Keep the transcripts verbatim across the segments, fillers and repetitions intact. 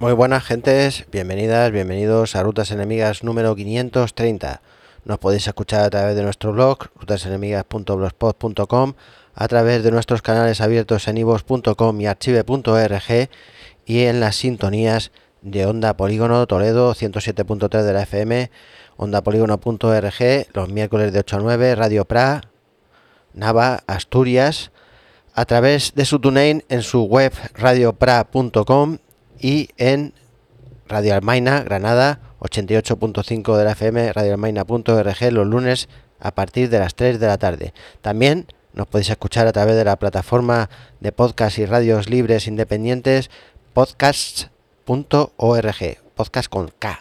Muy buenas gentes, bienvenidas, bienvenidos a Rutas Enemigas número quinientos treinta. Nos podéis escuchar a través de nuestro blog, rutas enemigas punto blogspot punto com, a través de nuestros canales abiertos en ivos punto com y archive punto org y en las sintonías de Onda Polígono Toledo ciento siete punto tres de la F M, onda polígono punto org, los miércoles de ocho a nueve, Radio Pra, Nava, Asturias, a través de su TuneIn en su web radio pra punto com y en Radio Almaina, Granada, ochenta y ocho punto cinco de la F M, radio almaina punto org, los lunes a partir de las tres de la tarde. También nos podéis escuchar a través de la plataforma de podcast y radios libres independientes podcasts punto org, podcast con K.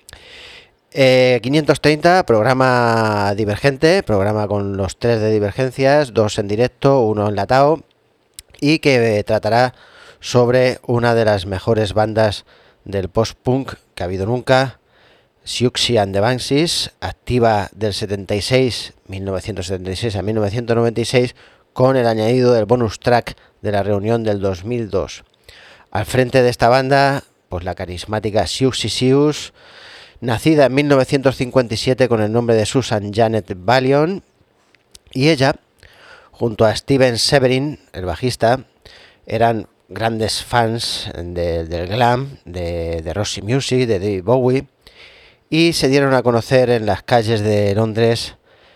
Eh, quinientos treinta, programa divergente, programa con los tres de Divergencias, dos en directo, uno enlatado, y que eh, tratará sobre una de las mejores bandas del post-punk que ha habido nunca, Siouxsie and the Banshees, activa del setenta y seis, mil novecientos setenta y seis a mil novecientos noventa y seis, con el añadido del bonus track de la reunión del dos mil dos. Al frente de esta banda, pues la carismática Siouxsie Sioux, nacida en mil novecientos cincuenta y siete con el nombre de Susan Janet Ballion, y ella, junto a Steven Severin, el bajista, eran grandes fans de, del glam, de, de Roxy Music, de David Bowie, y se dieron a conocer en las calles de Londres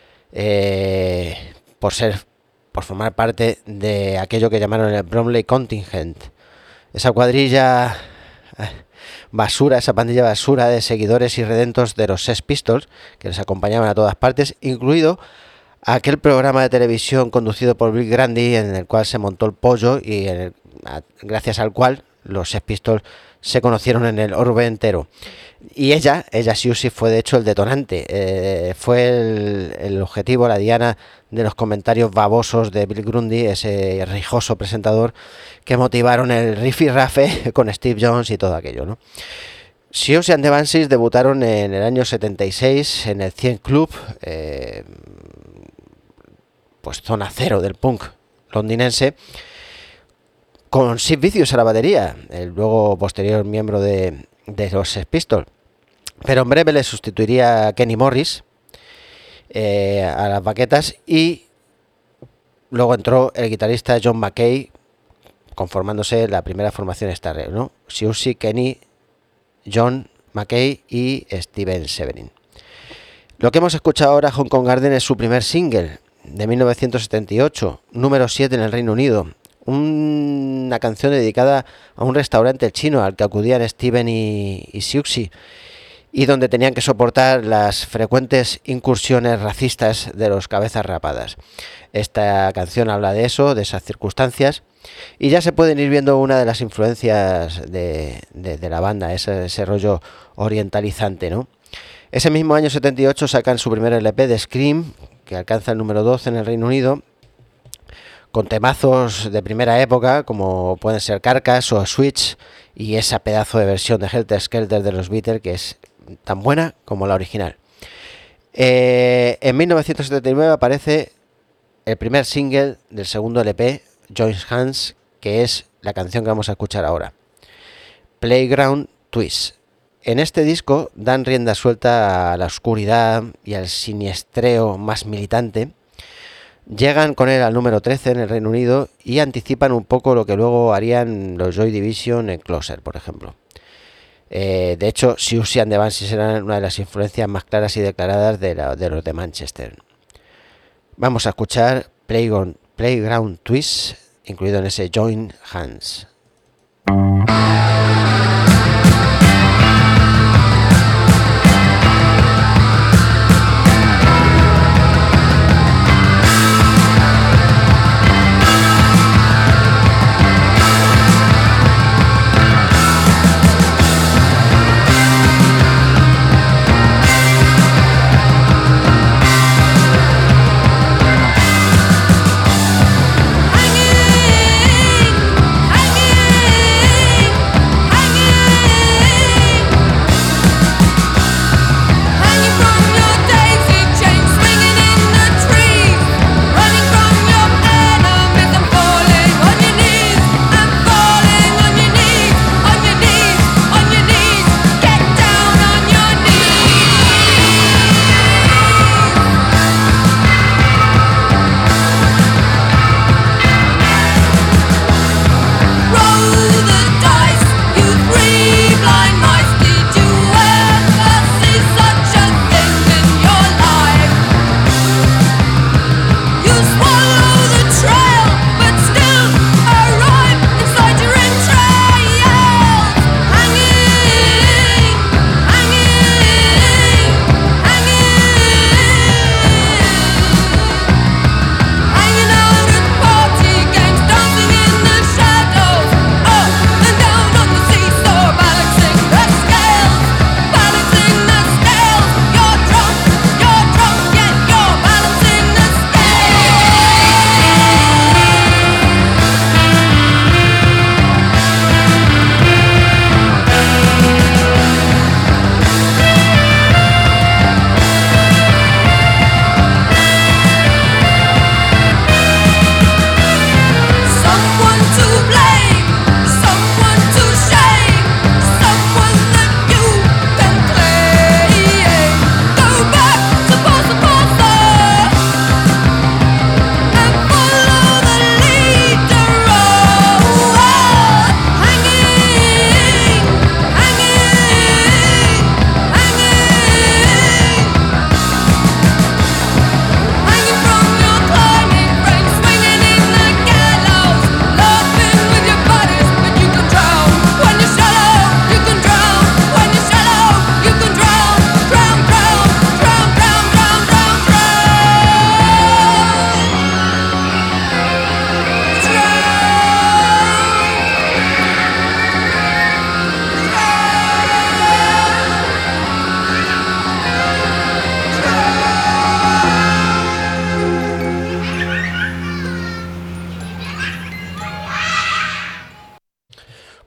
eh, por ser, por formar parte de aquello que llamaron el Bromley Contingent, esa cuadrilla basura, esa pandilla basura de seguidores irredentos de los Sex Pistols que les acompañaban a todas partes, incluido aquel programa de televisión conducido por Bill Grundy en el cual se montó el pollo y en el, a, gracias al cual los Sex Pistols se conocieron en el orbe entero. Y ella, ella Siouxsie, fue de hecho el detonante, eh, fue el, el objetivo, la diana de los comentarios babosos de Bill Grundy, ese rijoso presentador que motivaron el rifirrafe con Steve Jones y todo aquello, ¿no? Siouxsie and the Banshees debutaron en el año setenta y seis en el cien Club, eh, pues zona cero del punk londinense, con Sid Vicious a la batería, el luego posterior miembro de, de los Sex Pistols. Pero en breve le sustituiría Kenny Morris eh, a las baquetas, y luego entró el guitarrista John Mackay, conformándose la primera formación Starrel, ¿no? Siouxsie, Kenny, John Mackay y Steven Severin. Lo que hemos escuchado ahora, Hong Kong Garden, es su primer single de mil novecientos setenta y ocho, número siete en el Reino Unido. Una canción dedicada a un restaurante chino al que acudían Steven y, y Siouxsie, y donde tenían que soportar las frecuentes incursiones racistas de los cabezas rapadas. Esta canción habla de eso, de esas circunstancias, y ya se pueden ir viendo una de las influencias de, de, de la banda, ese, ese rollo orientalizante, ¿no? Ese mismo año setenta y ocho sacan su primer L P de Scream, que alcanza el número doce en el Reino Unido, con temazos de primera época como pueden ser Carcass o Switch, y esa pedazo de versión de Helter Skelter de los Beatles que es tan buena como la original. Eh, en mil novecientos setenta y nueve aparece el primer single del segundo L P, Join Hands, que es la canción que vamos a escuchar ahora, Playground Twist. En este disco dan rienda suelta a la oscuridad y al siniestreo más militante. Llegan con él al número trece en el Reino Unido y anticipan un poco lo que luego harían los Joy Division en Closer, por ejemplo. Eh, de hecho, Siouxsie and the Banshees eran una de las influencias más claras y declaradas de, la, de los de Manchester. Vamos a escuchar Playground, Playground Twist, incluido en ese Join Hands. Hanging, hanging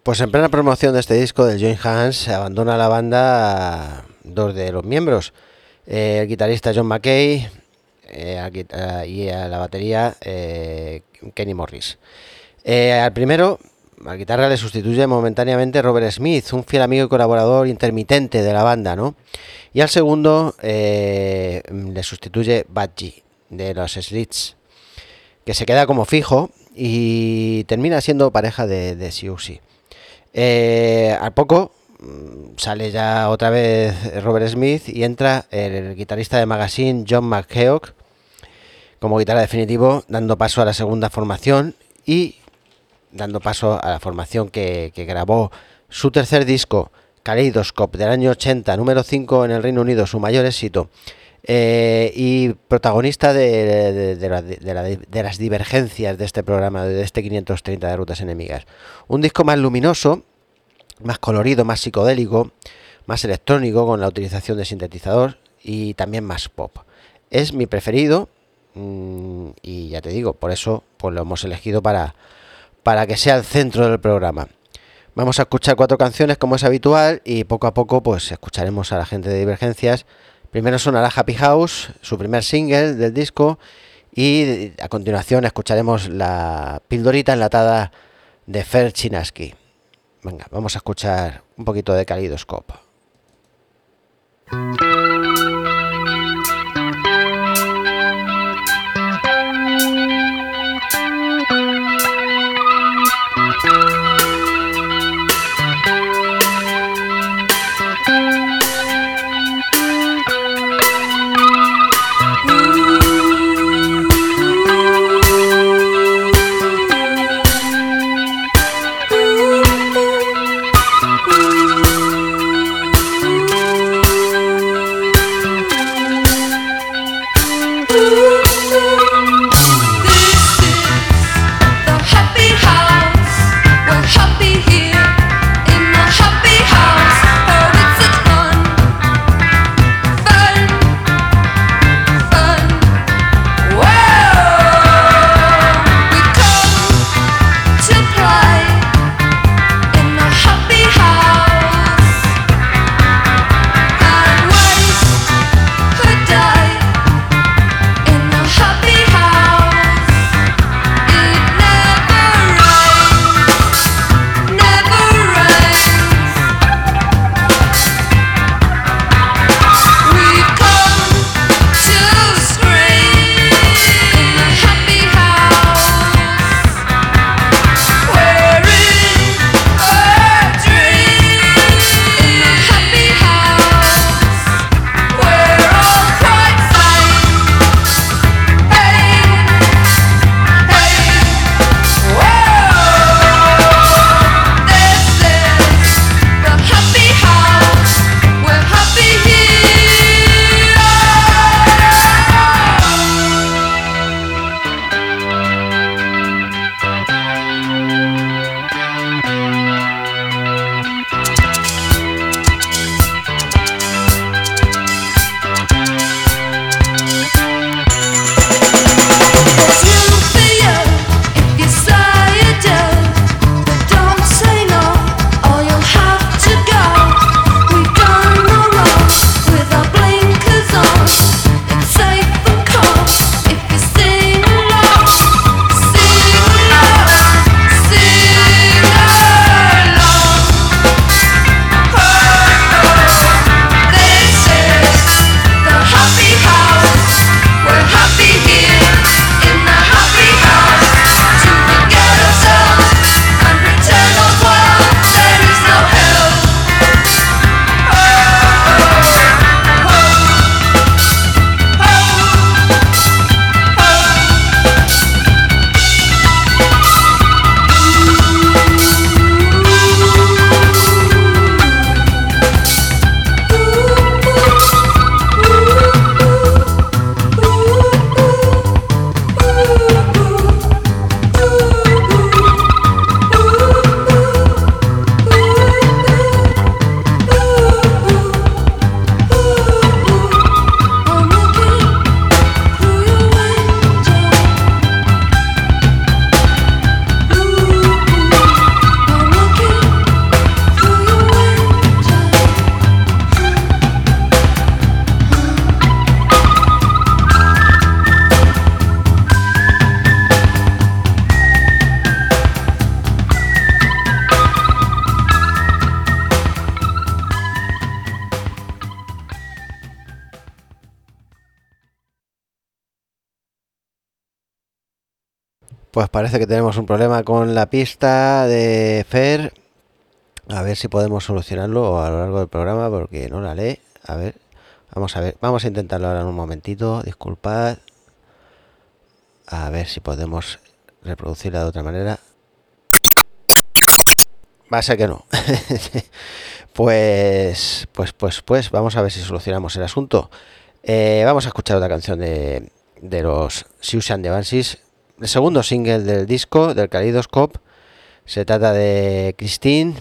Pues en plena promoción de este disco del Joint Hands abandona la banda dos de los miembros, eh, el guitarrista John McKay eh, al guitarra, y a la batería eh, Kenny Morris. Eh, al primero, a la guitarra le sustituye momentáneamente Robert Smith, un fiel amigo y colaborador intermitente de la banda, ¿no? Y al segundo eh, le sustituye Budgie de los Slits, que se queda como fijo y termina siendo pareja de, de Siouxsie. Eh, al poco sale ya otra vez Robert Smith y entra el guitarrista de Magazine John McKeoch como guitarra definitivo, dando paso a la segunda formación y dando paso a la formación que, que grabó su tercer disco, Kaleidoscope, del año ochenta, número cinco en el Reino Unido, su mayor éxito, eh, y protagonista de, de, de, la, de, la, de las divergencias de este programa, de este quinientos treinta de Rutas Enemigas. Un disco más luminoso, más colorido, más psicodélico, más electrónico, con la utilización de sintetizador y también más pop. Es mi preferido mmm, y ya te digo, por eso pues lo hemos elegido para, para que sea el centro del programa. Vamos a escuchar cuatro canciones como es habitual y poco a poco pues escucharemos a la gente de Divergencias. Primero sonará Happy House, su primer single del disco, y a continuación escucharemos la pildorita enlatada de Fer Chinaski. Venga, vamos a escuchar un poquito de Kaleidoscope. Pues parece que tenemos un problema con la pista de Fer. A ver si podemos solucionarlo a lo largo del programa porque no la lee. A ver, vamos a ver, vamos a intentarlo ahora en un momentito. Disculpad. A ver si podemos reproducirla de otra manera. Va a ser que no. pues, pues, pues, pues, vamos a ver si solucionamos el asunto. Eh, vamos a escuchar otra canción de, de los Siouxsie and the Banshees. El segundo single del disco, del Kaleidoscope. Se trata de Christine.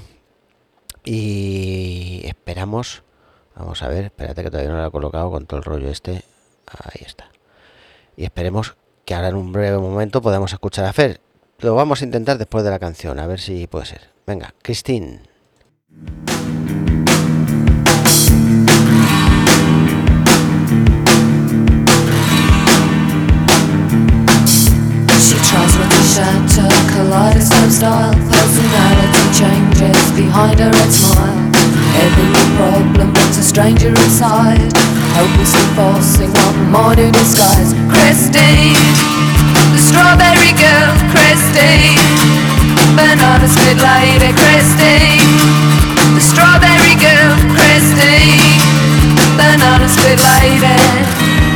Y esperamos. Vamos a ver, espérate que todavía no lo he colocado con todo el rollo este. Ahí está. Y esperemos que ahora en un breve momento podamos escuchar a Fer. Lo vamos a intentar después de la canción, a ver si puede ser. Venga, Christine. Tries not to shatter, kaleidoscope style. Personality changes behind her red smile. Every problem brings a stranger inside, hopelessly forcing one minor disguise. Christine, the strawberry girl. Christine, banana split lady. Christine, the strawberry girl. Christine, banana split lady.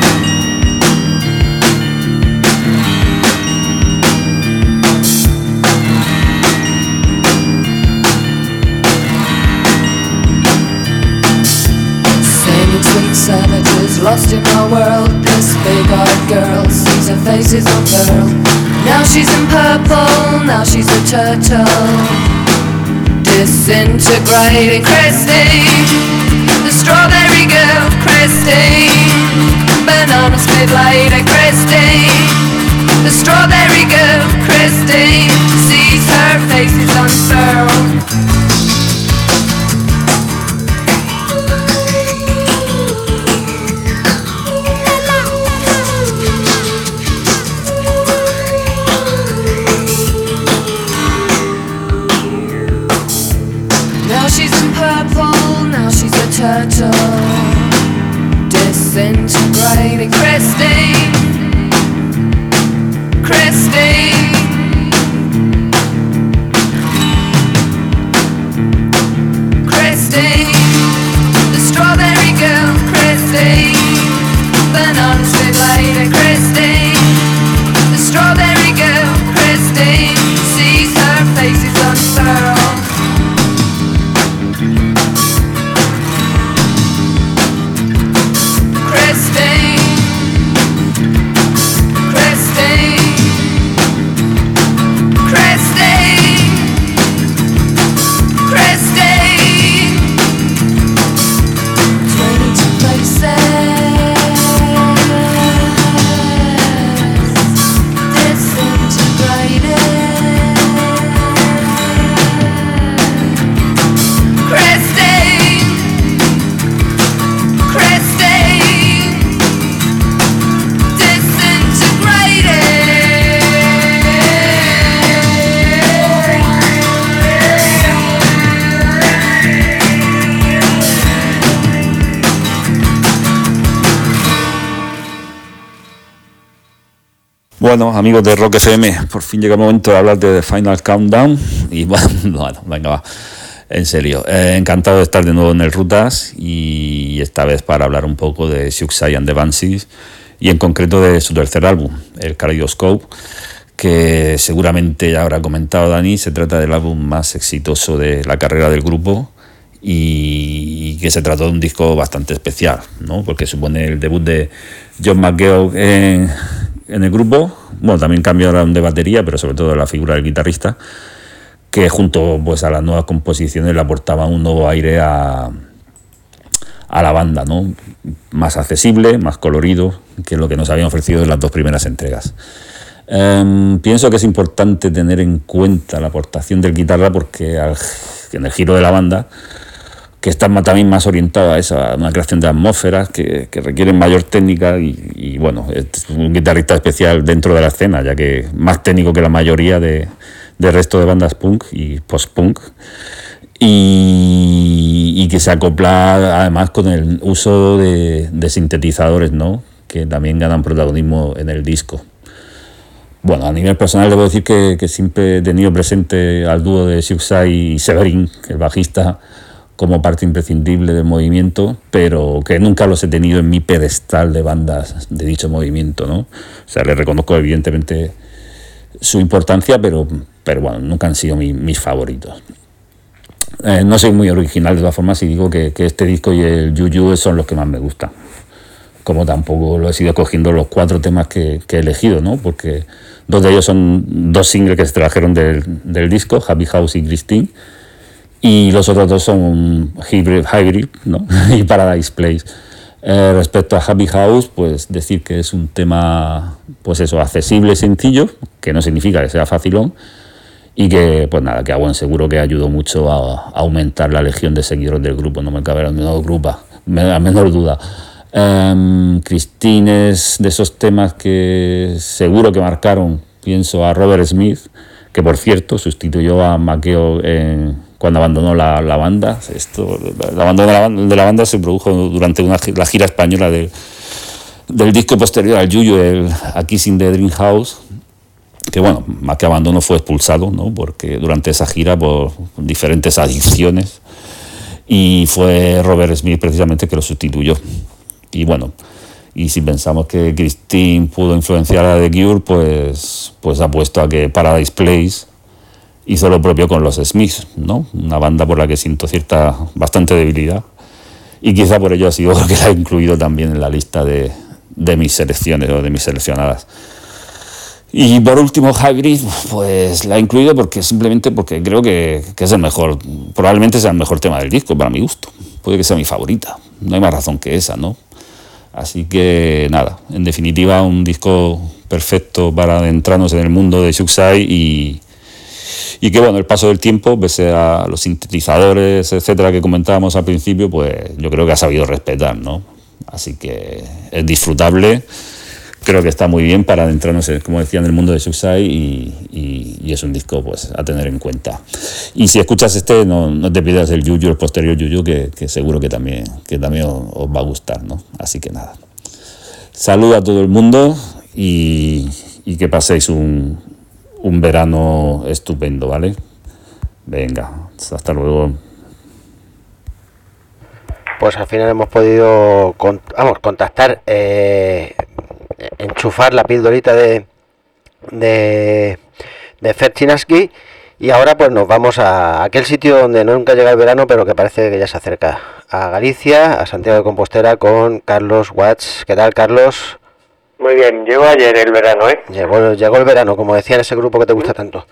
Savages lost in my world. This big-eyed girl sees her face is unfurled. Now she's in purple, now she's a turtle, disintegrating. Christine, the strawberry girl. Christine, banana split lady. Christine, the strawberry girl. Christine sees her face is unfurled. Turtle, disintegrating. Christine, Christine, Christine, the strawberry girl. Christine, banana split lady. Christine, the strawberry girl. Christine sees her face is unfurled. Bueno, amigos de Rock F M, por fin llega el momento de hablar de The Final Countdown. Y bueno, bueno venga, va, en serio. Eh, encantado de estar de nuevo en el Rutas y esta vez para hablar un poco de Siouxsie and the Banshees y en concreto de su tercer álbum, el Kaleidoscope, que seguramente ya habrá comentado Dani. Se trata del álbum más exitoso de la carrera del grupo y que se trató de un disco bastante especial, ¿no? Porque supone el debut de John McGeoch en, en el grupo. Bueno, también cambiaron de batería, pero sobre todo la figura del guitarrista, que junto pues a las nuevas composiciones le aportaba un nuevo aire a, a la banda, ¿no? Más accesible, más colorido que lo que nos habían ofrecido en las dos primeras entregas. Um, pienso que es importante tener en cuenta la aportación del guitarra porque al, en el giro de la banda, que está también más orientada a esa, una creación de atmósferas que, que requieren mayor técnica y, y bueno, es un guitarrista especial dentro de la escena, ya que más técnico que la mayoría de, del resto de bandas punk y post-punk, y, y que se acopla además con el uso de, de sintetizadores, ¿no? Que también ganan protagonismo en el disco. Bueno, a nivel personal debo decir que, que siempre he tenido presente al dúo de Siouxsie y Severin, el bajista, como parte imprescindible del movimiento, pero que nunca los he tenido en mi pedestal de bandas de dicho movimiento, ¿no? O sea, les reconozco evidentemente su importancia, pero, pero bueno, nunca han sido mi, mis favoritos. Eh, no soy muy original de todas formas y digo que, que este disco y el Juju son los que más me gustan. Como tampoco lo he sido cogiendo los cuatro temas que, que he elegido, ¿no? Porque dos de ellos son dos singles que se trajeron del, del disco, Happy House y Christine, y los otros dos son Hybrid, Hybrid, ¿no? y Paradise Place. Eh, respecto a Happy House, pues decir que es un tema, pues eso, accesible y sencillo, que no significa que sea facilón, y que, pues nada, que a buen seguro que ayudó mucho a, a aumentar la legión de seguidores del grupo, no me cabe la menor, grupa, la menor duda. Um, Christine es de esos temas que seguro que marcaron, pienso, a Robert Smith, que por cierto sustituyó a McKeown en, cuando abandonó la, la banda. Esto, el abandono de la, de la banda se produjo durante una, la gira española del, del disco posterior al Juju, el A Kiss in the Dream House, que bueno, más que abandono fue expulsado, ¿no? Porque durante esa gira por diferentes adicciones, y fue Robert Smith precisamente que lo sustituyó. Y bueno, y si pensamos que Christine pudo influenciar a The Cure, pues, pues apuesto a que Paradise Place hizo lo propio con los Smiths, ¿no? Una banda por la que siento cierta, bastante debilidad, y quizá por ello ha sido lo que la he incluido también en la lista de, de mis selecciones o de mis seleccionadas. Y por último, Hybrid, pues la he incluido porque simplemente porque creo que, que es el mejor, probablemente sea el mejor tema del disco para mi gusto. Puede que sea mi favorita, no hay más razón que esa, ¿no? Así que nada, en definitiva un disco perfecto para adentrarnos en el mundo de Siouxsie y, y que bueno, el paso del tiempo, pese a los sintetizadores, etcétera, que comentábamos al principio, pues yo creo que ha sabido respetar, ¿no? Así que es disfrutable. Creo que está muy bien para adentrarnos, como decía, en el mundo de Siouxsie y, y, y es un disco pues a tener en cuenta. Y si escuchas este, no, no te pidas el Juju, el posterior Juju, que, que seguro que también, que también os, os va a gustar, ¿no? Así que nada. Saludo a todo el mundo y, y que paséis un, un verano estupendo, ¿vale? Venga, hasta luego. Pues al final hemos podido con, vamos, contactar, eh, enchufar la pildorita de de, de Fertinaski, y ahora pues nos vamos a aquel sitio donde nunca llega el verano, pero que parece que ya se acerca, a Galicia, a Santiago de Compostela, con Carlos Watts. ¿Qué tal, Carlos? Muy bien, llegó ayer el verano, ¿eh? Llegó, llegó el verano, como decía en ese grupo que te gusta tanto.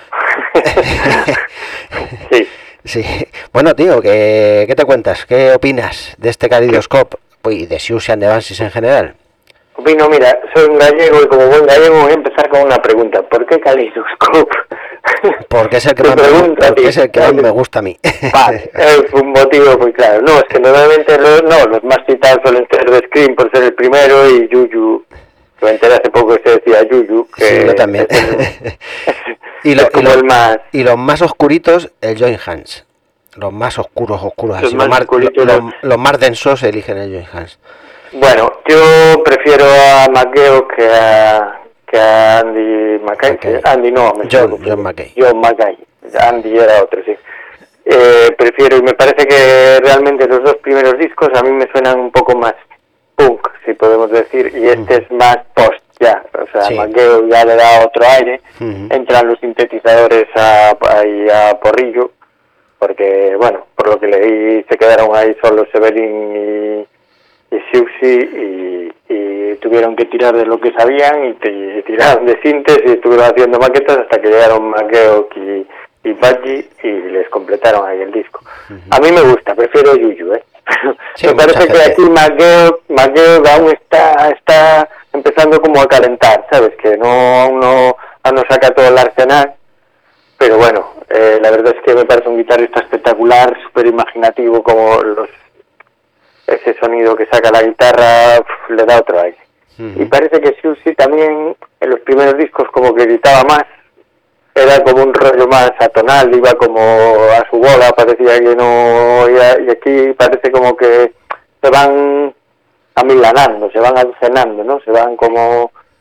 Sí. Sí. Bueno, tío, ¿qué, ¿qué te cuentas? ¿Qué opinas de este Kaleidoscope y de Siouxsie and the Banshees en general? Opino, mira, soy un gallego y como buen gallego voy a empezar con una pregunta. ¿Por qué Kaleidoscope? Porque es el que, más me, porque es el que más me gusta a mí. Vale, es un motivo muy claro. No, es que normalmente los, no, los más citados suelen ser The Scream por ser el primero y Juju. Me enteré hace poco que se decía Juju. Que sí, yo también. Es el, y, lo, es como y, lo, el más... y los más oscuritos, el Joint Hands. Los más oscuros, oscuros. Los así, más los, más, oscuritos, los, los... los más densos eligen el Joint Hands. Bueno, yo prefiero a McKeown que a, que a Andy Mackay. McKay. Andy no, me John, John Mackay. John Mackay. Andy era otro, sí. Eh, prefiero, y me parece que realmente los dos primeros discos a mí me suenan un poco más punk, si podemos decir, y este uh-huh. es más post ya, o sea, sí. McKeown ya le da otro aire, uh-huh. entran los sintetizadores a, a, a porrillo, porque, bueno, por lo que leí se quedaron ahí solo Severin y, y Siouxsie y, y tuvieron que tirar de lo que sabían y, y tiraron de sintes y estuvieron haciendo maquetas hasta que llegaron McKeown y y Budgie y les completaron ahí el disco. Uh-huh. A mí me gusta, prefiero Juju, ¿eh? Sí, me parece que aquí McKeown, McKeown aún está, está empezando como a calentar, ¿sabes? Que no aún no, aún no saca todo el arsenal, pero bueno, eh, la verdad es que me parece un guitarrista espectacular, súper imaginativo, como los ese sonido que saca la guitarra pf, le da otro aire. Uh-huh. Y parece que Siouxsie también en los primeros discos como que gritaba más, era como un rollo más atonal, iba como a su bola, parecía que no iba, y aquí parece como que se van amilanando, se van aducenando, ¿no? Se van como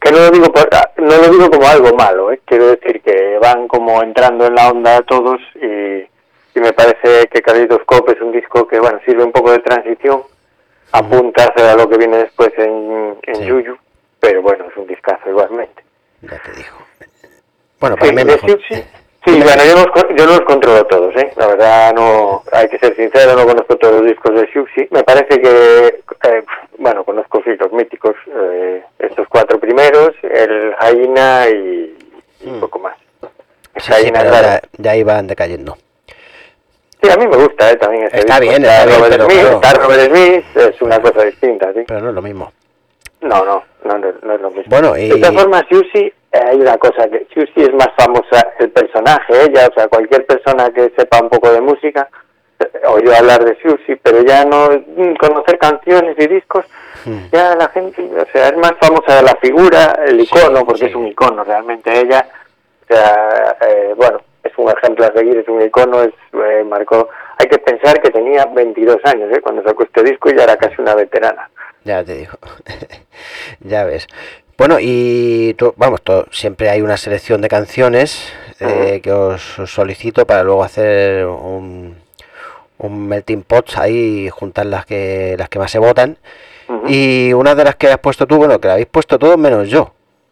que no lo digo por, no lo digo como algo malo, ¿eh? Quiero decir que van como entrando en la onda todos y, y me parece que Kaleidoscope es un disco que, bueno, sirve un poco de transición, apunta hacia lo que viene después en, en Sí. Yuyu, pero bueno, es un discazo igualmente. Ya te digo. Bueno, para Sí, mí es de mejor. Siouxsie, sí, bueno, yo los, yo los controlo todos, ¿eh? La verdad, no, hay que ser sincero, no conozco todos los discos de Siouxsie. Me parece que, eh, bueno, conozco sí, los míticos, eh, estos cuatro primeros, el Jaina y, y Mm. poco más. El Sí, sí, Jaina, pero claro. ya, ya iban decayendo. Sí, a mí me gusta, ¿eh? También ese Está disco. bien, Está está bien, Robert pero Smith, claro. está Robert Smith, es una cosa distinta, ¿sí? Pero no es lo mismo. No, no, no, no, no es lo mismo. Bueno, y- De todas formas, Siouxsie, eh, hay una cosa, que Siouxsie es más famosa el personaje, ella, o sea, cualquier persona que sepa un poco de música, eh, oyó hablar de Siouxsie, pero ya no mm, conocer canciones y discos, Mm. ya la gente, o sea, es más famosa la figura, el icono, Sí, porque sí. es un icono realmente ella, o sea, eh, bueno, es un ejemplo a seguir, es un icono, es, eh, marcó, hay que pensar que tenía veintidós años, ¿eh? Cuando sacó este disco y ya era casi una veterana. Ya te digo. Ya ves. Bueno, y tú, vamos, to- siempre hay una selección de canciones eh, Ujú. que os, os solicito para luego hacer un, un melting pot ahí, juntar las que las que más se votan. Ujú. Y una de las que has puesto tú, bueno, que la habéis puesto todos menos yo.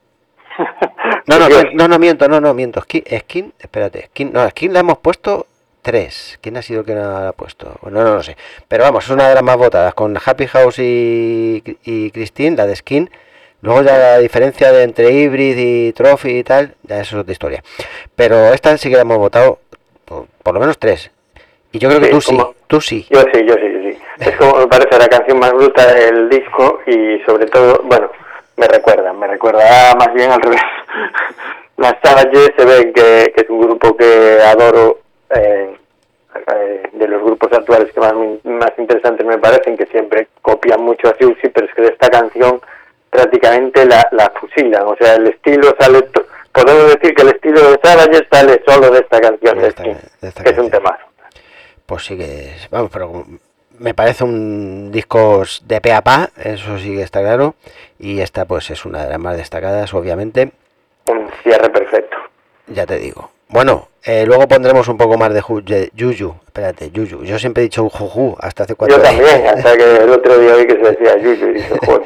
No, no, Dios. mien- no, no miento, no, no miento. Skin, Skin, espérate, Skin, no, Skin la hemos puesto tres. ¿Quién ha sido el que no la ha puesto? Bueno, no lo sé. Pero vamos, es una de las más votadas, con Happy House y, y Christine, la de Skin. Luego ya la diferencia de entre Hybrid y Trophy y tal, ya eso es otra historia. Pero esta sí que la hemos votado por, por lo menos tres. Y yo creo que Sí, tú sí, como- tú sí. Yo sí, yo sí, yo sí. Es como me parece la canción más bruta del disco y sobre todo, bueno, me recuerda, me recuerda más bien al revés. Las Savages se ven que, que es un grupo que adoro, eh, eh, de los grupos actuales que más, más interesantes me parecen, que siempre copian mucho a Siouxsie, pero es que de esta canción prácticamente la, la fusilan, o sea, el estilo sale, to- podemos decir que el estilo de Savages sale solo de esta canción, De de esta- Skin, de esta que es un canción. temazo. Pues sí que es, vamos, pero me parece un disco de pe a pa, eso sí que está claro. Y esta pues es una de las más destacadas, obviamente, Un cierre perfecto. ya te digo. Bueno, eh, luego pondremos un poco más de, ju- de Yuyu, espérate, Yuyu. Yo siempre he dicho Juju hasta hace cuatro Yo también, hasta que el otro día vi que se decía Yuyu y dije, joder.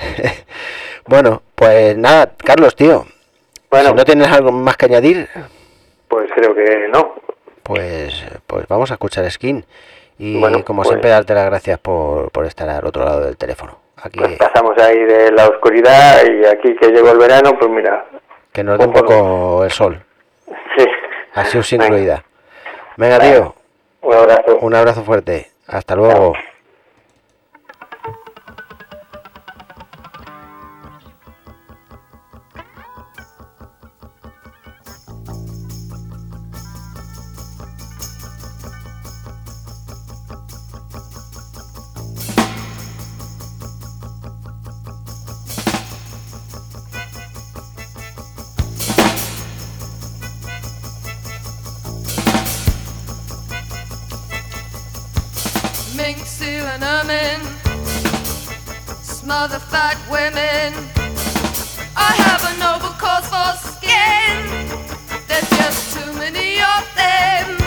Bueno, pues nada, Carlos, tío. Bueno, Si no tienes algo más que añadir, pues creo que no. pues, pues vamos a escuchar Skin. Y Bueno, como pues- siempre, darte las gracias por, por estar al otro lado del teléfono. Aquí, Pues pasamos ahí de la oscuridad y aquí que llegó el verano, pues mira. que nos dé un poco el sol. Sí. Así os Venga, incluida. Venga, Venga. tío, Un abrazo. un abrazo fuerte. Hasta luego. Mink, seal, and ermine, smother fat women. I have a noble cause for skin. There's just too many of them.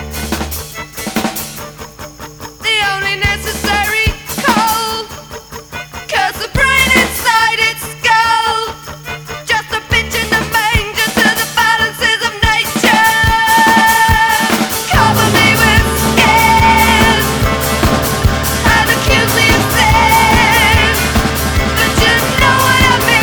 The only necessary coal, 'cause the brain inside its skull, just a bitch in the manger to the balances of nature. Cover me with skin and accuse me of sin, but you know what I mean.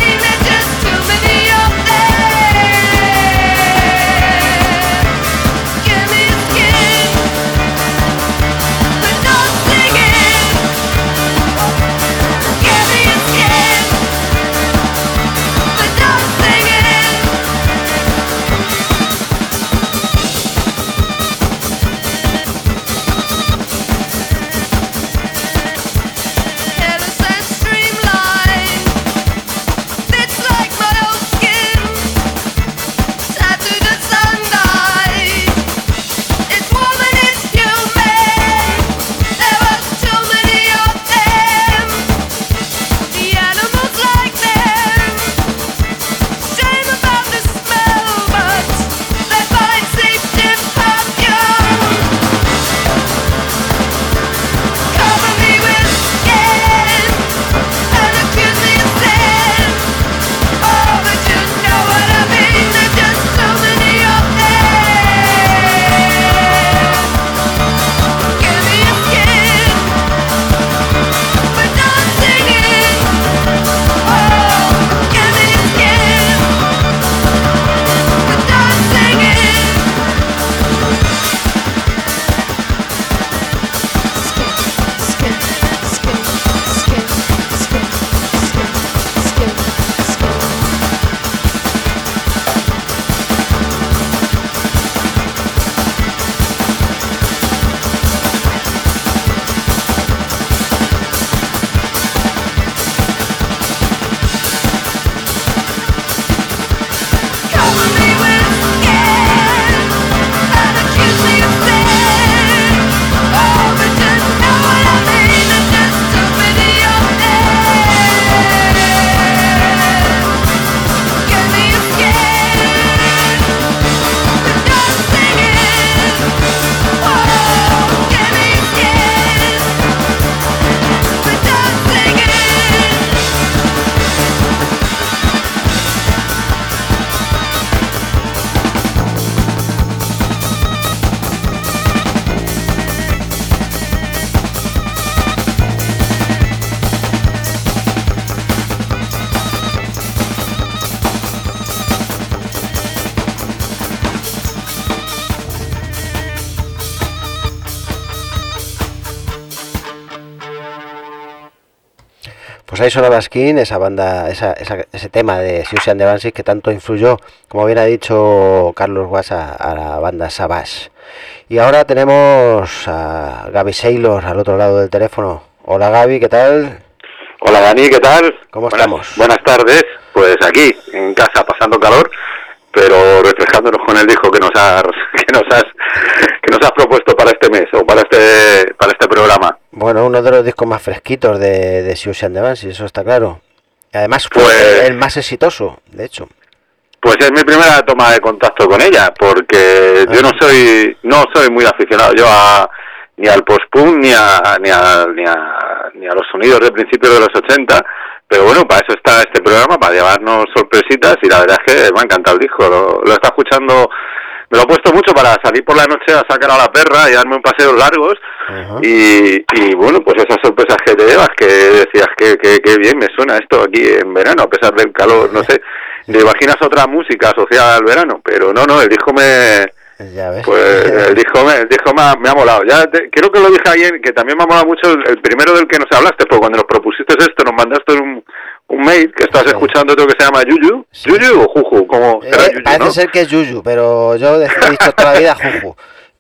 Pues ahí sonaba Skin, esa banda, esa, esa, ese tema de Siouxsie and the Banshees que tanto influyó, como bien ha dicho Carlos Guas, a, a la banda Savage. Y ahora tenemos a Gaby Saylor al otro lado del teléfono. Hola Gaby, ¿qué tal? Hola Dani, ¿qué tal? ¿Cómo buenas, estamos? Buenas tardes, pues aquí, en casa, pasando calor, pero reflejándonos con el disco que nos has, que nos has, que nos has propuesto para este mes, o para este, para este programa. Bueno, uno de los discos más fresquitos de, de Siouxsie and the Banshees, eso está claro. Además fue Pues- el más exitoso, de hecho. Pues es mi primera toma de contacto con ella, porque Ah. yo no soy, no soy muy aficionado yo a, ni al post-punk, ni a, ni a, ni a, ni a los sonidos de principios de los ochenta, pero bueno, para eso está este programa, para llevarnos sorpresitas, y la verdad es que me ha encantado el disco, lo, lo está escuchando, me lo he puesto mucho para salir por la noche a sacar a la perra y darme un paseo largos, Ajá. y, y bueno, pues esas sorpresas que te llevas, que decías que, que, que bien me suena esto aquí en verano, a pesar del calor, no sé, te imaginas otra música asociada al verano, pero no, no, el disco me... Ya ves. Pues el disco me, el disco me, ha, me ha molado. Ya te, creo que lo dije ayer, que también me ha molado mucho el, el primero del que nos hablaste, porque cuando nos propusiste esto, nos mandaste un, un mail que estás Sí. escuchando otro que se llama Yuyu. Sí. ¿Yuyu o Juju? Como Eh, será Yuyu, parece ¿no? ser que es Yuyu, pero yo he dicho toda la vida Juju.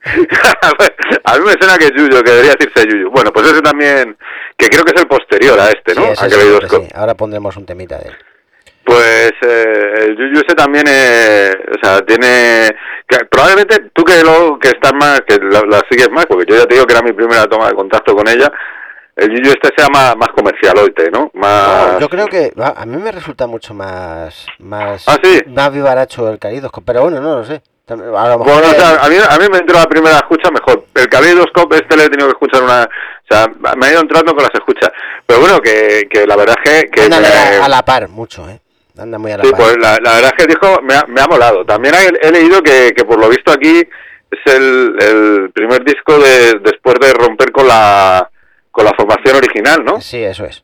A mí me suena que es Yuyu, que debería decirse Yuyu. Bueno, pues ese también, que creo que es el posterior a este, ¿no? Sí, ese A sí, Kaleidoscope. sí. Ahora pondremos un temita de él. Pues eh, el Yuyu ese también, eh, o sea, tiene... Que probablemente tú que lo que estás más, que la, la sigues más, porque yo ya te digo que era mi primera toma de contacto con ella, el Yuyu este sea más, más comercial hoy, ¿no? Más... No, yo creo que a a mí me resulta mucho más más, ¿Ah, sí? más vivaracho el Kaleidoscope, pero bueno, no lo sé. Tam- A lo mejor Bueno, o es- sea, a mí, a mí me entró la primera escucha mejor. El Kaleidoscope este le he tenido que escuchar una... O sea, me ha ido entrando con las escuchas. Pero bueno, que, que la verdad es que... que anda me- a, a la par mucho, ¿eh? Anda muy a la Sí, par. pues la, la verdad es que el disco me ha, me ha molado. También he, he leído que, que por lo visto aquí es el, el primer disco de después de romper con la con la formación original, ¿no? Sí, eso es.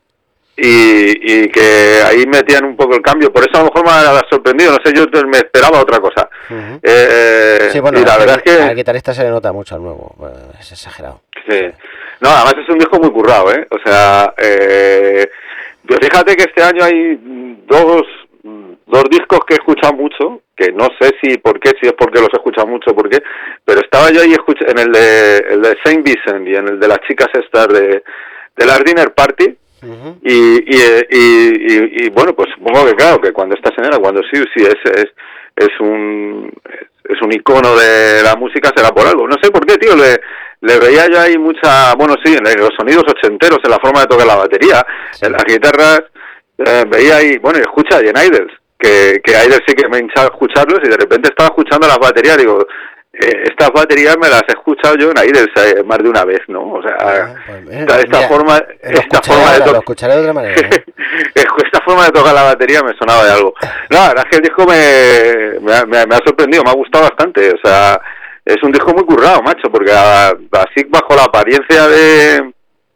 Y, y que ahí metían un poco el cambio. Por eso a lo mejor me ha sorprendido. No sé, yo me esperaba otra cosa. Ujú. Eh, Sí, bueno, y la al- verdad es que... al guitarrista se le nota mucho al nuevo, bueno, es exagerado. Sí. No, además es un disco muy currado, ¿eh? O sea, eh, fíjate que este año hay dos, dos discos que he escuchado mucho, que no sé si por qué, si es porque los he escuchado mucho, por qué, pero estaba yo ahí escuch- en el de, el de Saint Vincent y en el de las chicas estas de, de las Dinner Party, Ujú. y, y, y, y, y, bueno, pues supongo que claro, que cuando esta señora, cuando sí, sí es, es, es un es un icono de la música, será por algo. No sé por qué, tío, le, le veía yo ahí mucha, bueno, sí, en los sonidos ochenteros, en la forma de tocar la batería, Sí. en las guitarras, eh, veía ahí, bueno, y escucha, y en Idols, que, que Idols sí que me hinchaba escucharlos, y de repente estaba escuchando las baterías, digo, eh, estas baterías me las he escuchado yo en Idols eh, más de una vez, ¿no? O sea, Ah, pues, eh, esta, esta mira, forma, lo esta escucharé forma de ahora, tocar... lo escucharé de otra manera, ¿eh? Esta forma de tocar la batería me sonaba de algo. No, la verdad es que el disco me, me, ha- me, ha- me ha sorprendido, me ha gustado bastante. O sea, es un disco muy currado, macho, porque a- así bajo la apariencia de,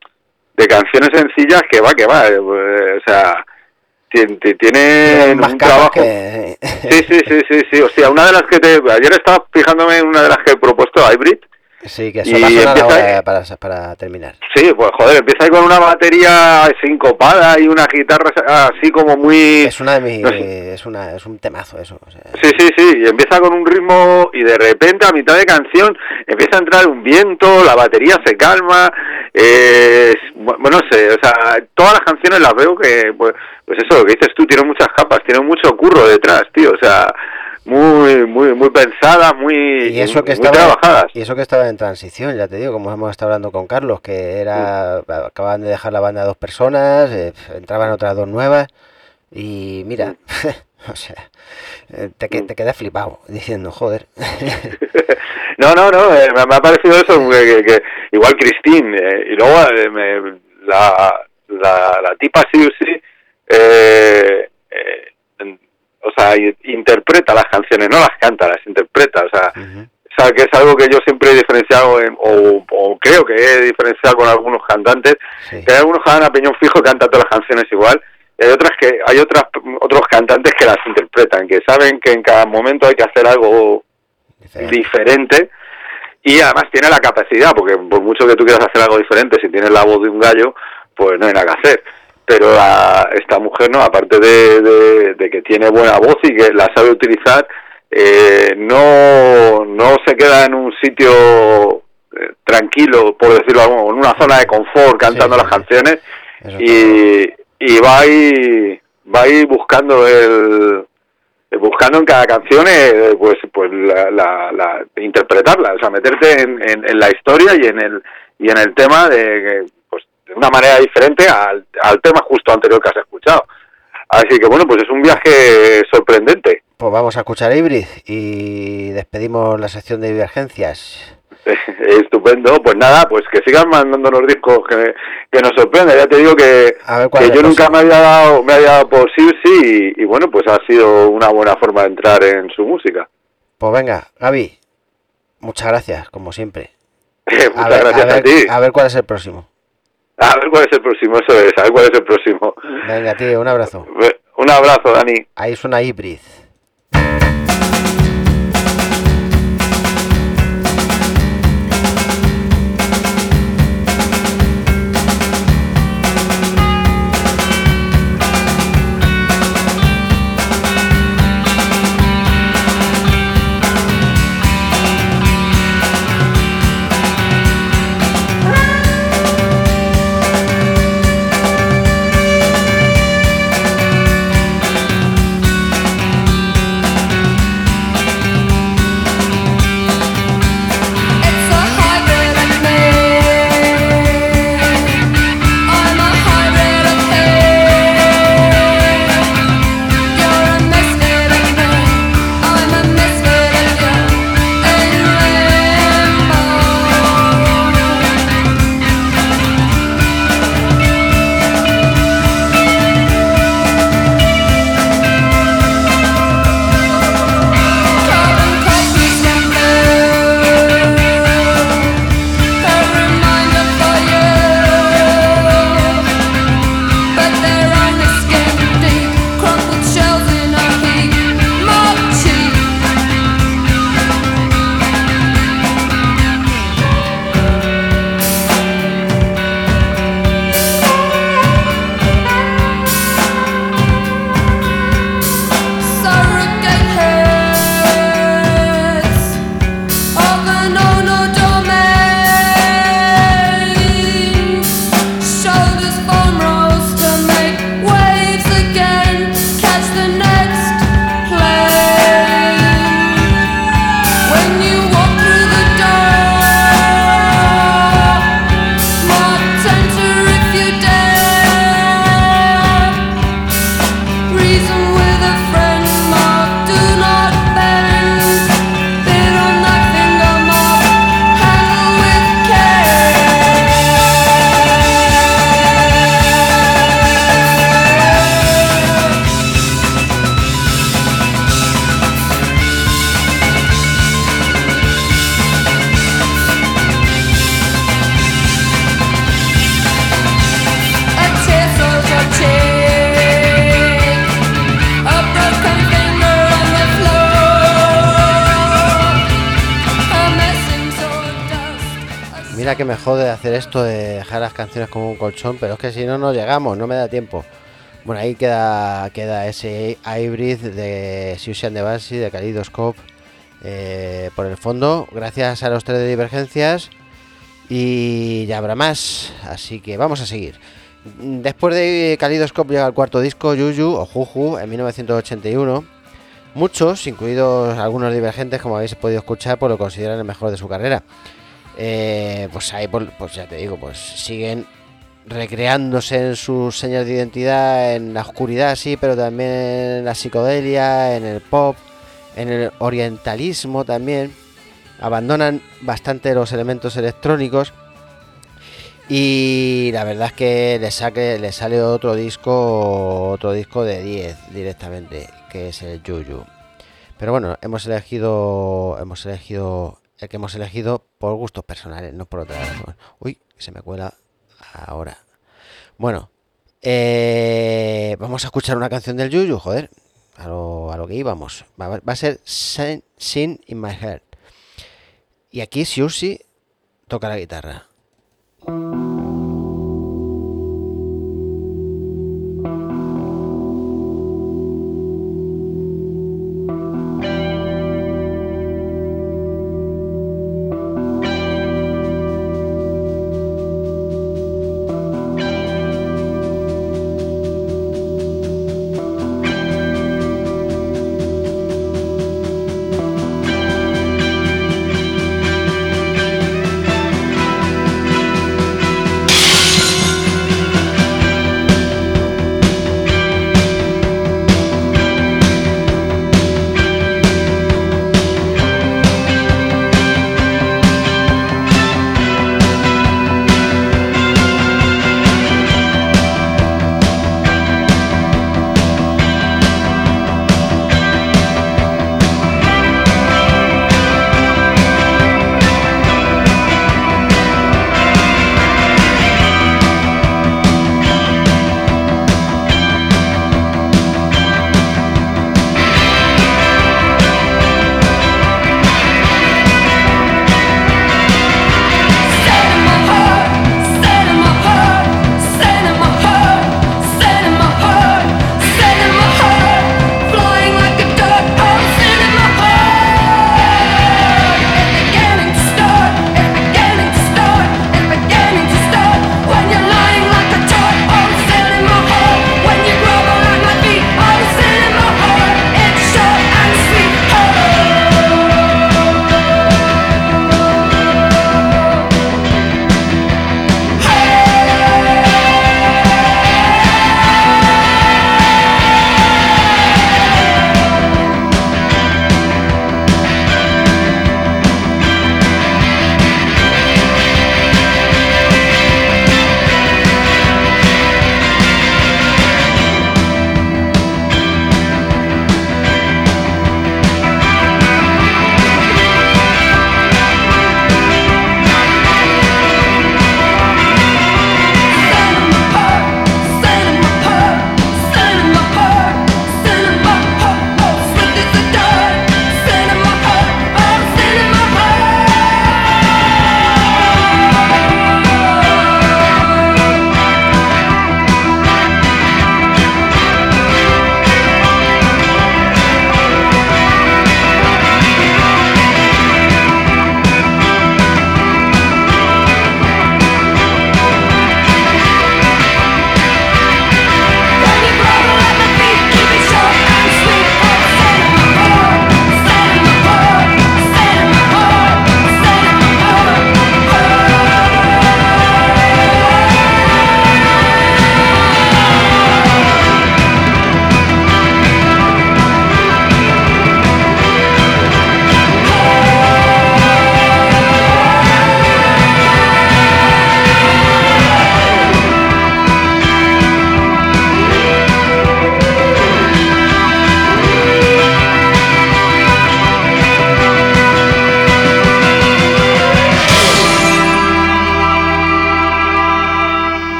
de canciones sencillas, que va, que va. eh, pues, o sea, ti- ti- tiene Más un capas trabajo... que... Sí, sí, sí, sí, sí. O sea, una de las que te... Ayer estaba fijándome en una de las que he propuesto, Hybrid. Sí, que Y eso va a sonar empieza ahora ahí- para, para terminar. Sí, pues joder, empieza ahí con una batería sincopada y una guitarra así como muy... Es una de mis... no sé. es, una, es un temazo eso. O sea, Sí, sí, sí, y empieza con un ritmo y de repente a mitad de canción empieza a entrar un viento, la batería se calma, eh, es- bueno, no sé, o sea, todas las canciones las veo que, pues, pues eso, lo que dices tú, tiene muchas capas, tiene mucho curro detrás, tío, o sea, muy, muy, muy pensadas, muy, y eso que muy estaba trabajadas. y eso que estaba en transición, ya te digo, como hemos estado hablando con Carlos, que era acababan de dejar la banda dos personas, eh, entraban otras dos nuevas y mira, o sea, eh, te, que- te quedas flipado diciendo, joder. No, no, no, eh, me, me ha parecido eso, que, que- que igual Christine, eh, y luego eh, me- la, la, la tipa sí, sí, eh, eh, en- o sea, i- interpreta las canciones, no las canta, las interpreta, o sea, Ujú. o sea, que es algo que yo siempre he diferenciado, en- o, o creo que he diferenciado con algunos cantantes, Sí. que hay algunos que dan a peñón fijo, cantan todas las canciones igual, y hay otras que, hay otras, otros cantantes que las interpretan, que saben que en cada momento hay que hacer algo Diferente. diferente y además tiene la capacidad, porque por mucho que tú quieras hacer algo diferente, si tienes la voz de un gallo, pues no hay nada que hacer. pero la, esta mujer no, aparte de, de, de que tiene buena voz y que la sabe utilizar, eh, no, no se queda en un sitio eh, tranquilo, por decirlo algo, en una zona de confort cantando sí, sí, las canciones, y, y va ahí, va ahí buscando el buscando en cada canción eh, pues pues la, la, la interpretarla, o sea, meterte en, en, en la historia y en el y en el tema de pues de una manera diferente al, al tema justo anterior que has escuchado. Así que bueno, pues es un viaje sorprendente. Pues vamos a escuchar Hybrid y despedimos la sección de divergencias. Estupendo, pues nada, pues que sigan mandándonos discos que, que nos sorprenden. Ya te digo que, que yo nunca me había dado me había dado por Siouxsie y, y bueno, pues ha sido una buena forma de entrar en su música. Pues venga, Gaby, muchas gracias, como siempre. muchas a ver, gracias a, ver, a ti. A ver cuál es el próximo. A ver cuál es el próximo, eso es, a ver cuál es el próximo. Venga, tío, un abrazo. Un abrazo, Dani. Ahí suena Hybrid. Mira que me jode hacer esto de dejar las canciones como un colchón, pero es que si no, no llegamos, no me da tiempo. Bueno, ahí queda queda ese Hybrid de Siouxsie and the Banshees, de Kaleidoscope, eh, por el fondo, gracias a los tres de Divergencias, y ya habrá más, así que vamos a seguir. Después de Kaleidoscope llega el cuarto disco, Juju o Juju, en mil novecientos ochenta y uno. Muchos, incluidos algunos divergentes, como habéis podido escuchar, pues lo consideran el mejor de su carrera. Eh, pues ahí, pues ya te digo, pues siguen recreándose en sus señas de identidad, en la oscuridad, sí, pero también en la psicodelia, en el pop, en el orientalismo también. Abandonan bastante los elementos electrónicos y la verdad es que les, saque, les sale otro disco, otro disco de diez directamente, que es el Juju. Pero bueno, hemos elegido, hemos elegido el que hemos elegido por gustos personales, no por otra razón. Uy, se me cuela ahora. Bueno, eh, vamos a escuchar una canción del Juju, joder, a lo, a lo que íbamos. Va, va a ser Sin in My Heart. Y aquí Siouxsie toca la guitarra.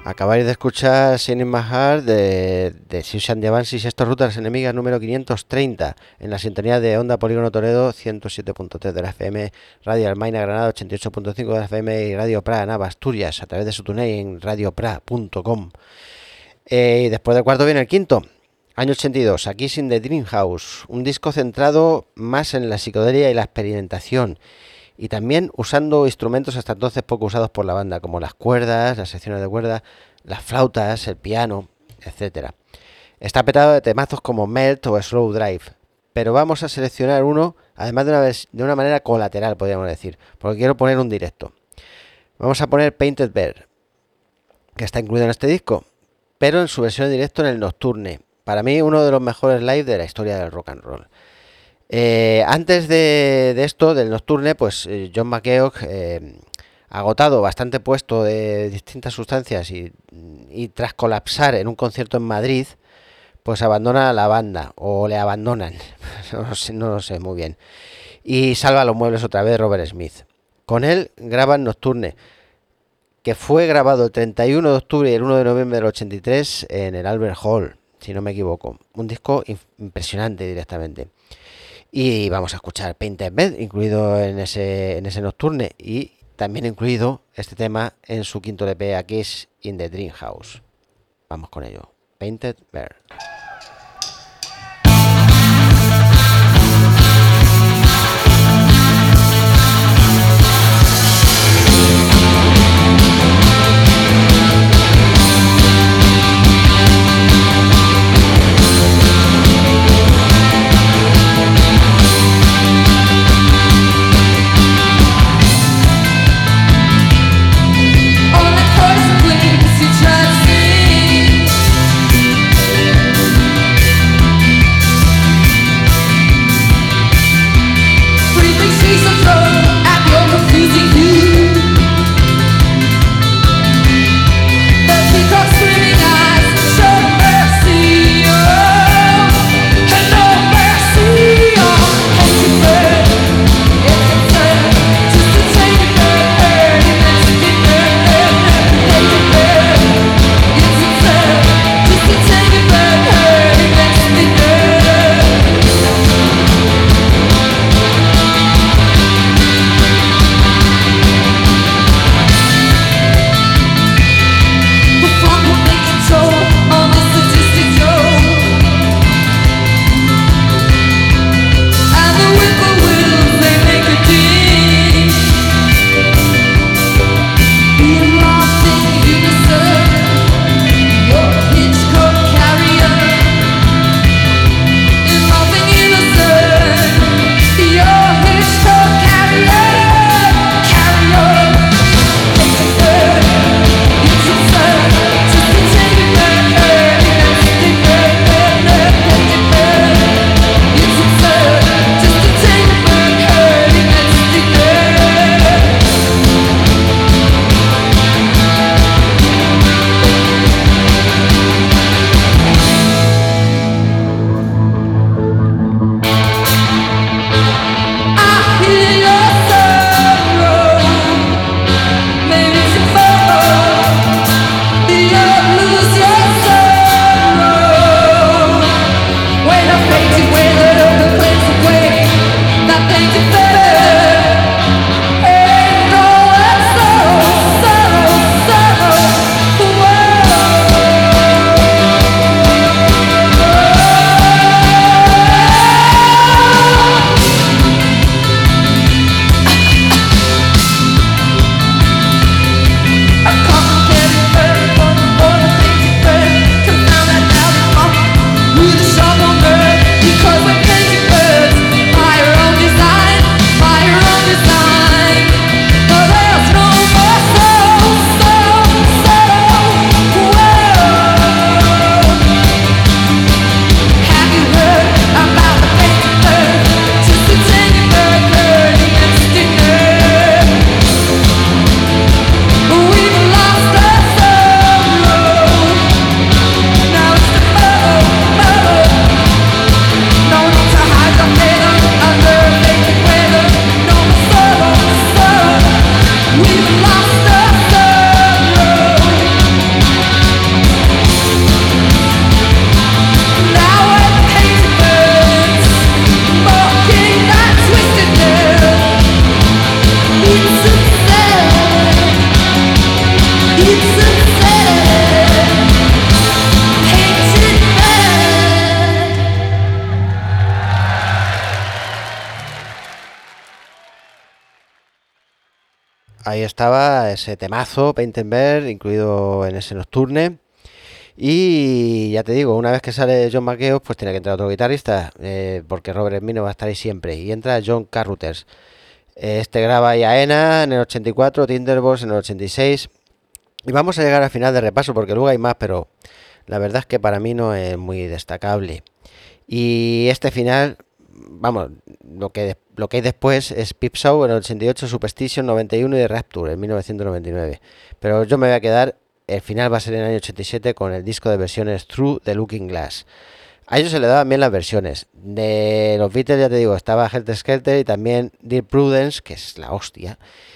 Acabáis de escuchar Sin Mahar de, de Susan de Avansis, estos Rutas Enemigas número quinientos treinta, en la sintonía de Onda Polígono Toledo, ciento siete punto tres de la F M, Radio Almaina Granada, ochenta y ocho punto cinco de la F M y Radio Pra Nava Asturias, a través de su TuneIn en radio pra punto com. Eh, y después del cuarto viene el quinto, año ochenta y dos, A Kiss in the Dream House, un disco centrado más en la psicodelia y la experimentación, y también usando instrumentos hasta entonces poco usados por la banda, como las cuerdas, las secciones de cuerda, las flautas, el piano, etcétera. Está petado de temazos como Melt o Slow Drive, pero vamos a seleccionar uno, además de una, vez, de una manera colateral, podríamos decir, porque quiero poner un directo. Vamos a poner Painted Bear, que está incluido en este disco, pero en su versión en directo en el Nocturne. Para mí, uno de los mejores live de la historia del rock and roll. Eh, antes de, de esto, del Nocturne, pues John McKeoch, eh, agotado, bastante puesto de distintas sustancias y, y tras colapsar en un concierto en Madrid, pues abandona la banda, o le abandonan, no lo sé, no lo sé muy bien, y salva los muebles otra vez Robert Smith. Con él graban Nocturne, que fue grabado el treinta y uno de octubre y el uno de noviembre del ochenta y tres en el Albert Hall, si no me equivoco. Un disco impresionante directamente. Y vamos a escuchar Painted Bed, incluido en ese, en ese Nocturne, y también incluido este tema en su quinto L P, A Kiss in the Dream House. Vamos con ello. Painted Bear. On the course of wings you try to see ahí estaba ese temazo, Paintenberg, incluido en ese Nocturne. Y ya te digo, una vez que sale John McEos, pues tiene que entrar otro guitarrista, eh, porque Robert Smith va a estar ahí siempre. Y entra John Carruthers. Este graba Yaena en el ochenta y cuatro, Tinderbox en el ochenta y seis. Y vamos a llegar al final de repaso, porque luego hay más, pero la verdad es que para mí no es muy destacable. Y este final, vamos, lo que, lo que hay después es Peep Show en el ochenta y ocho, Superstition noventa y uno y Rapture en mil novecientos noventa y nueve. Pero yo me voy a quedar, el final va a ser en el año ochenta y siete con el disco de versiones Through the Looking Glass. A ellos se le daban bien las versiones. De los Beatles, ya te digo, estaba Helter Skelter y también Dear Prudence, que es la hostia.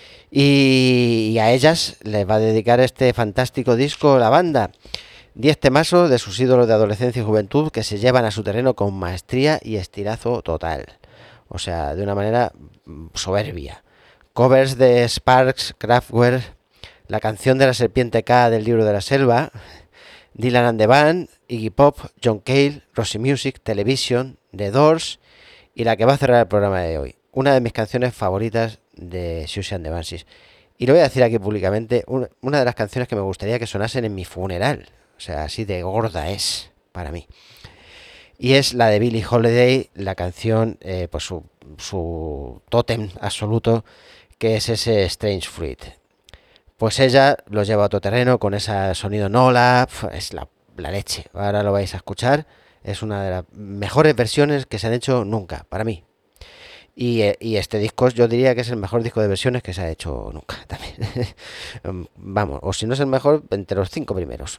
Y, y a ellas les va a dedicar este fantástico disco la banda. Diez temazos de sus ídolos de adolescencia y juventud que se llevan a su terreno con maestría y estirazo total. O sea, de una manera soberbia. Covers de Sparks, Kraftwerk, la canción de la serpiente K del libro de la selva, Dylan and the Band, Iggy Pop, John Cale, Roxy Music, Television, The Doors y la que va a cerrar el programa de hoy. Una de mis canciones favoritas de Siouxsie and the Banshees. Y lo voy a decir aquí públicamente, una de las canciones que me gustaría que sonasen en mi funeral. O sea, así de gorda es para mí. Y es la de Billie Holiday, la canción, eh, pues su, su tótem absoluto, que es ese Strange Fruit. Pues ella lo lleva a otro terreno con ese sonido Nola, es la, la leche. Ahora lo vais a escuchar, es una de las mejores versiones que se han hecho nunca, para mí. Y, y este disco yo diría que es el mejor disco de versiones que se ha hecho nunca también. Vamos, o si no es el mejor, entre los cinco primeros.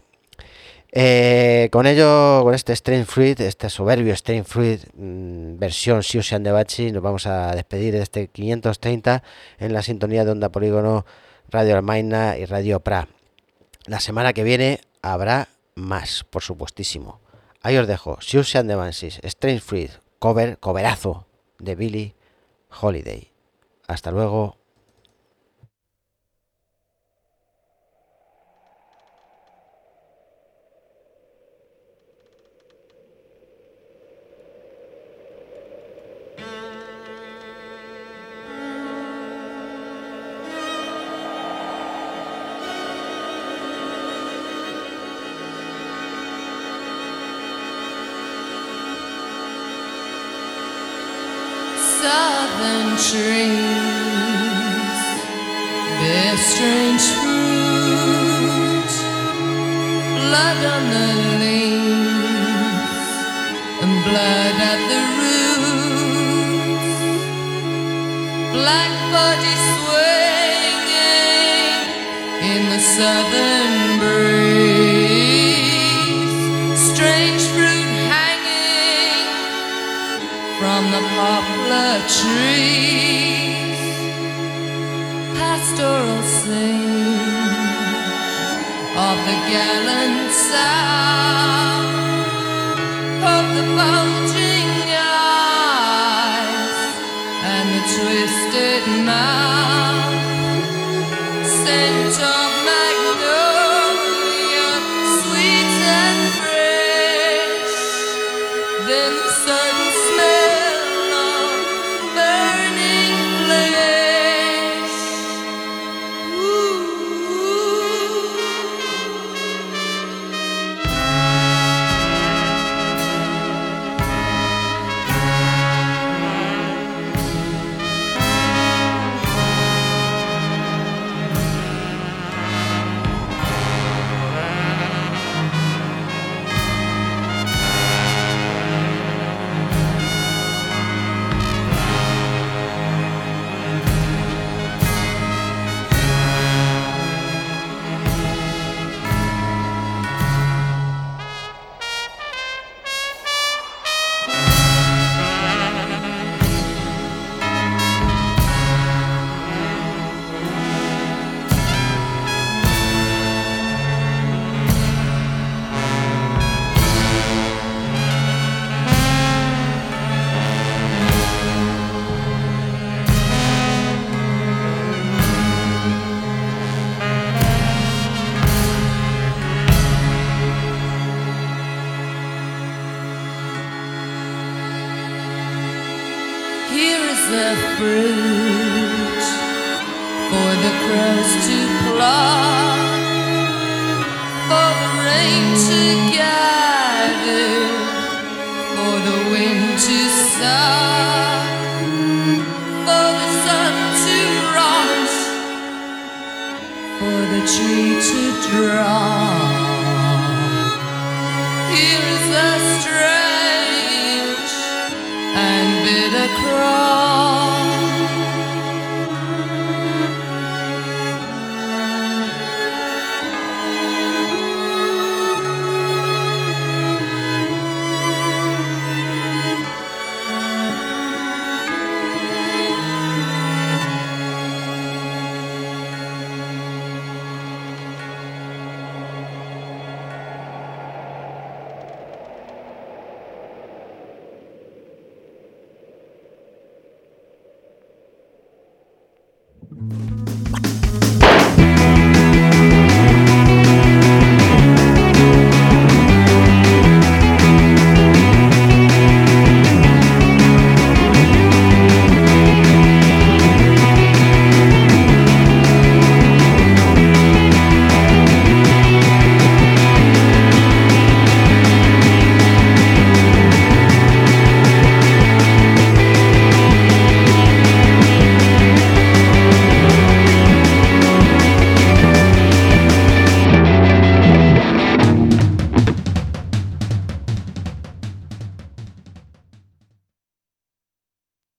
Eh, con ello, con este Strange Fruit, este soberbio Strange Fruit mmm, versión Siouxsie and the Banshees, nos vamos a despedir de este quinientos treinta en la sintonía de Onda Polígono, Radio Almaina y Radio Pra. La semana que viene habrá más, por supuestísimo. Ahí os dejo, Siouxsie and the Banshees, Strange Fruit, cover, coverazo de Billie Holiday. Hasta luego. Southern trees bear strange fruit, blood on the leaves and blood at the roots, black bodies swinging in the southern breeze, strange fruit hanging from the poplar trees, pastoral scene of the gallant sound of the bulging eyes and the twisted mouth, scent of magnolia, sweet and fresh, then the sudden smell of burning flesh. Ooh. Here is the fruit for the the crows to pluck, for the rain to gather, for the wind to suck, for the sun to rise, for the tree to drop. Here is the strange and bitter cry